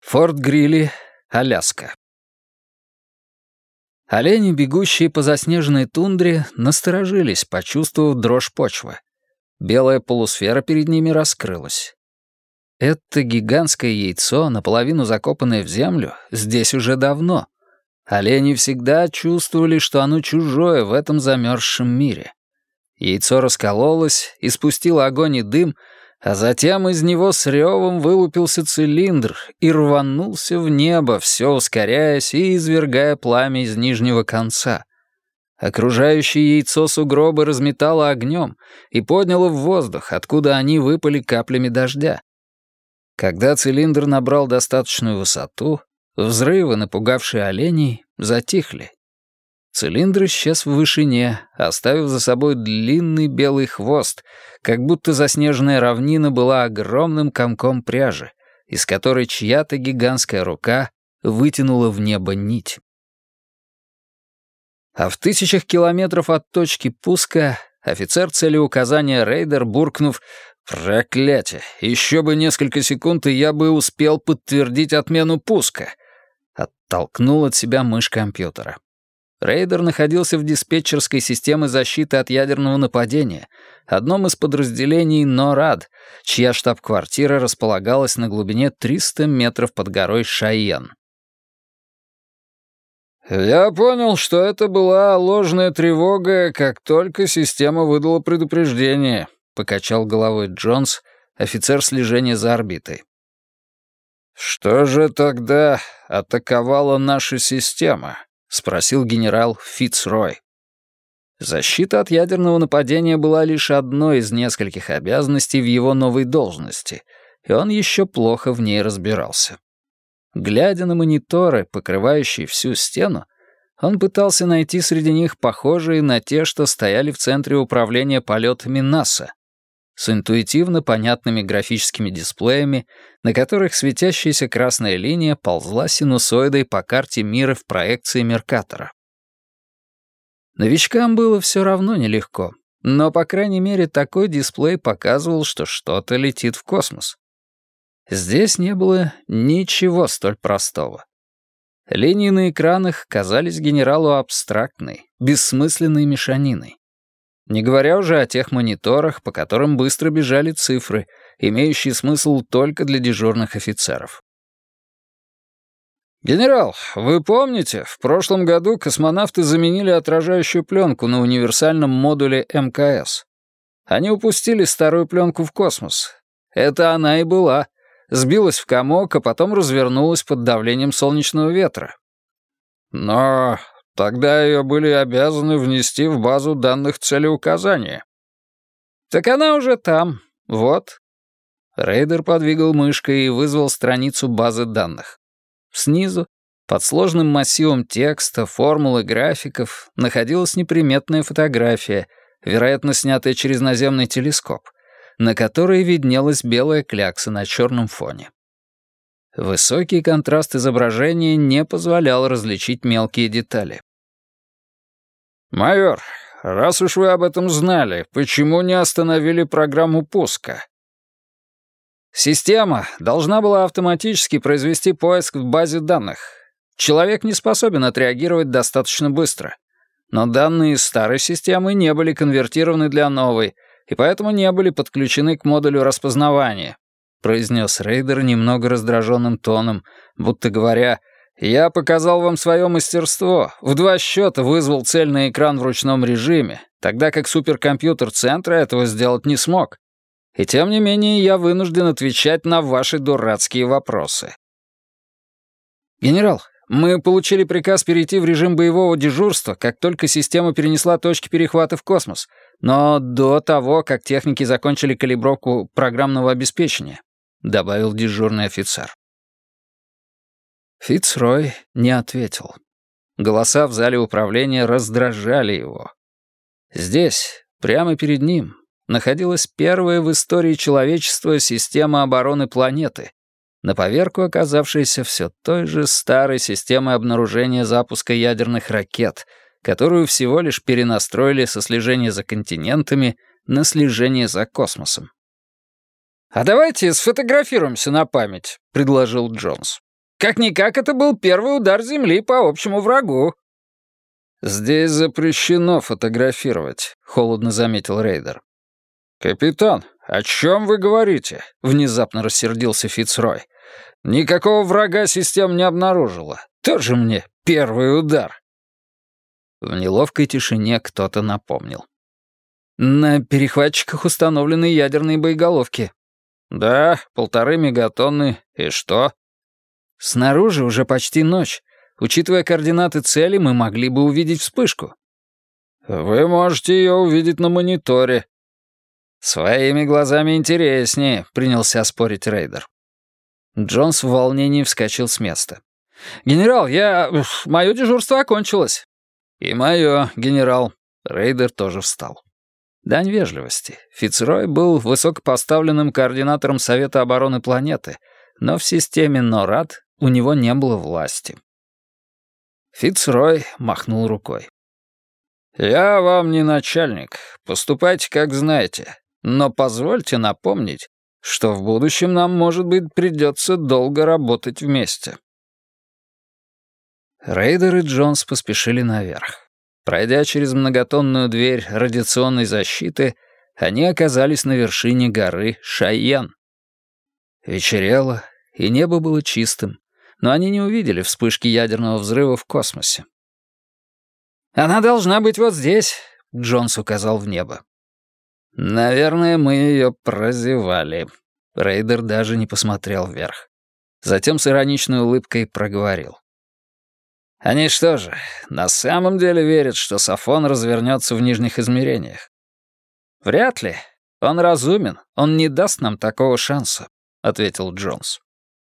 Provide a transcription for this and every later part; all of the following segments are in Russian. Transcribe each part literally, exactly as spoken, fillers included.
Форт Грилли, Аляска. Олени, бегущие по заснеженной тундре, насторожились, почувствовав дрожь почвы. Белая полусфера перед ними раскрылась. Это гигантское яйцо, наполовину закопанное в землю, здесь уже давно. Олени всегда чувствовали, что оно чужое в этом замерзшем мире. Яйцо раскололось, испустило огонь и дым, а затем из него с ревом вылупился цилиндр и рванулся в небо, все ускоряясь и извергая пламя из нижнего конца. Окружающее яйцо сугробы разметало огнем и подняло в воздух, откуда они выпали каплями дождя. Когда цилиндр набрал достаточную высоту, взрывы, напугавшие оленей, затихли. Цилиндр исчез в вышине, оставив за собой длинный белый хвост, как будто заснеженная равнина была огромным комком пряжи, из которой чья-то гигантская рука вытянула в небо нить. А в тысячах километров от точки пуска офицер целеуказания Рейдер, буркнув «Проклятие! Еще бы несколько секунд, и я бы успел подтвердить отмену пуска!» оттолкнул от себя мышь компьютера. Рейдер находился в диспетчерской системе защиты от ядерного нападения, одном из подразделений НОРАД, чья штаб-квартира располагалась на глубине триста метров под горой Шайен. «Я понял, что это была ложная тревога, как только система выдала предупреждение», — покачал головой Джонс, офицер слежения за орбитой. «Что же тогда атаковала наша система?» — спросил генерал Фицрой. Защита от ядерного нападения была лишь одной из нескольких обязанностей в его новой должности, и он еще плохо в ней разбирался. Глядя на мониторы, покрывающие всю стену, он пытался найти среди них похожие на те, что стояли в центре управления полетами НАСА, с интуитивно понятными графическими дисплеями, на которых светящаяся красная линия ползла синусоидой по карте мира в проекции Меркатора. Новичкам было все равно нелегко, но, по крайней мере, такой дисплей показывал, что что-то летит в космос. Здесь не было ничего столь простого. Линии на экранах казались генералу абстрактной, бессмысленной мешаниной. Не говоря уже о тех мониторах, по которым быстро бежали цифры, имеющие смысл только для дежурных офицеров. «Генерал, вы помните, в прошлом году космонавты заменили отражающую пленку на универсальном модуле эм ка эс? Они упустили старую пленку в космос. Это она и была. Сбилась в комок, а потом развернулась под давлением солнечного ветра. Но тогда ее были обязаны внести в базу данных целеуказания. Так она уже там. Вот». Рейдер подвигал мышкой и вызвал страницу базы данных. Снизу, под сложным массивом текста, формул и графиков, находилась неприметная фотография, вероятно, снятая через наземный телескоп, на которой виднелась белая клякса на черном фоне. Высокий контраст изображения не позволял различить мелкие детали. «Майор, раз уж вы об этом знали, почему не остановили программу пуска?» «Система должна была автоматически произвести поиск в базе данных. Человек не способен отреагировать достаточно быстро. Но данные из старой системы не были конвертированы для новой, и поэтому не были подключены к модулю распознавания», произнес Рейдер немного раздраженным тоном, будто говоря: «Я показал вам свое мастерство, в два счета вызвал цель на экран в ручном режиме, тогда как суперкомпьютер центра этого сделать не смог. И тем не менее я вынужден отвечать на ваши дурацкие вопросы». «Генерал, мы получили приказ перейти в режим боевого дежурства, как только система перенесла точки перехвата в космос, но до того, как техники закончили калибровку программного обеспечения», добавил дежурный офицер. Фицрой не ответил. Голоса в зале управления раздражали его. Здесь, прямо перед ним, находилась первая в истории человечества система обороны планеты, на поверку оказавшаяся все той же старой системой обнаружения запуска ядерных ракет, которую всего лишь перенастроили со слежения за континентами на слежение за космосом. «А давайте сфотографируемся на память», — предложил Джонс. Как-никак это был первый удар Земли по общему врагу». «Здесь запрещено фотографировать», — холодно заметил рейдер. «Капитан, о чем вы говорите?» — внезапно рассердился Фицрой. «Никакого врага система не обнаружила. Тоже мне первый удар». В неловкой тишине кто-то напомнил. «На перехватчиках установлены ядерные боеголовки». «Да, полторы мегатонны. И что?» «Снаружи уже почти ночь. Учитывая координаты цели, мы могли бы увидеть вспышку». «Вы можете ее увидеть на мониторе». «Своими глазами интереснее», — принялся спорить рейдер. Джонс в волнении вскочил с места. «Генерал, я... мое дежурство окончилось». «И мое, генерал». Рейдер тоже встал. Дань вежливости. Фицрой был высокопоставленным координатором Совета обороны планеты, но в системе норад у него не было власти. Фицрой махнул рукой. «Я вам не начальник. Поступайте, как знаете. Но позвольте напомнить, что в будущем нам, может быть, придется долго работать вместе». Рейдер и Джонс поспешили наверх. Пройдя через многотонную дверь радиационной защиты, они оказались на вершине горы Шайен. Вечерело, и небо было чистым, но они не увидели вспышки ядерного взрыва в космосе. «Она должна быть вот здесь», — Джонс указал в небо. «Наверное, мы ее прозевали». Рейдер даже не посмотрел вверх. Затем с ироничной улыбкой проговорил. «Они что же, на самом деле верят, что Сафон развернется в нижних измерениях?» «Вряд ли. Он разумен, он не даст нам такого шанса», — ответил Джонс.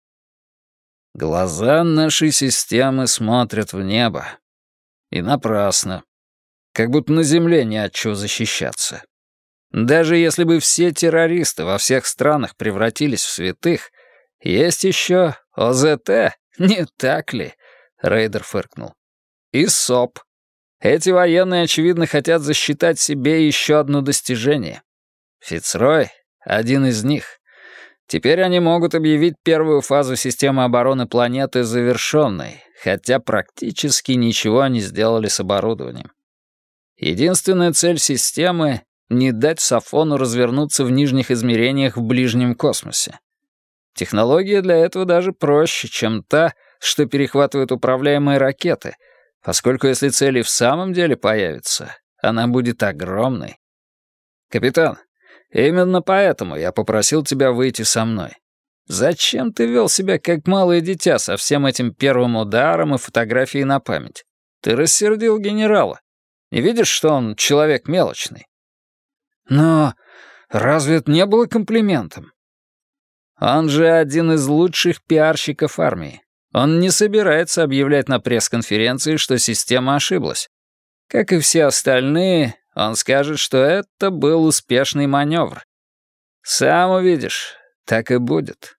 «Глаза нашей системы смотрят в небо. И напрасно. Как будто на Земле не от чего защищаться. Даже если бы все террористы во всех странах превратились в святых, есть еще О Зэ Тэ, не так ли?» Рейдер фыркнул. «И СОП. Эти военные, очевидно, хотят засчитать себе еще одно достижение. Фицрой — один из них. Теперь они могут объявить первую фазу системы обороны планеты завершенной, хотя практически ничего не сделали с оборудованием. Единственная цель системы — не дать Сафону развернуться в нижних измерениях в ближнем космосе. Технология для этого даже проще, чем та, что перехватывает управляемые ракеты, поскольку если цель и в самом деле появится, она будет огромной. Капитан, именно поэтому я попросил тебя выйти со мной. Зачем ты вел себя как малое дитя со всем этим первым ударом и фотографией на память? Ты рассердил генерала. Не видишь, что он человек мелочный? Но разве это не было комплиментом? Он же один из лучших пиарщиков армии. Он не собирается объявлять на пресс-конференции, что система ошиблась. Как и все остальные, он скажет, что это был успешный маневр. Сам увидишь, так и будет.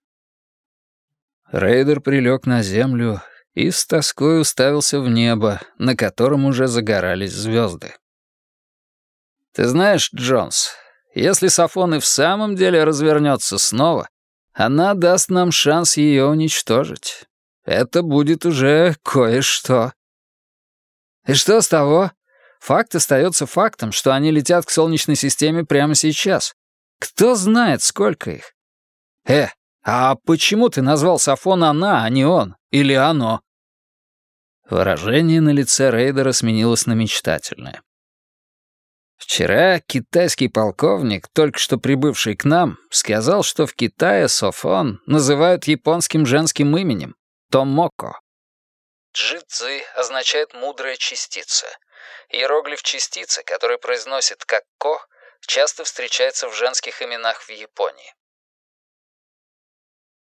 Рейдер прилег на землю и с тоской уставился в небо, на котором уже загорались звезды. Ты знаешь, Джонс, если Сафон и в самом деле развернется снова, она даст нам шанс ее уничтожить. Это будет уже кое-что. И что с того? Факт остается фактом, что они летят к Солнечной системе прямо сейчас. Кто знает, сколько их? Э, а почему ты назвал Сафон она, а не он? Или оно? Выражение на лице рейдера сменилось на мечтательное. Вчера китайский полковник, только что прибывший к нам, сказал, что в Китае Софон называют японским женским именем — Томоко. Джи-цзы означает «мудрая частица». Иероглиф частицы, который произносит как «ко», часто встречается в женских именах в Японии.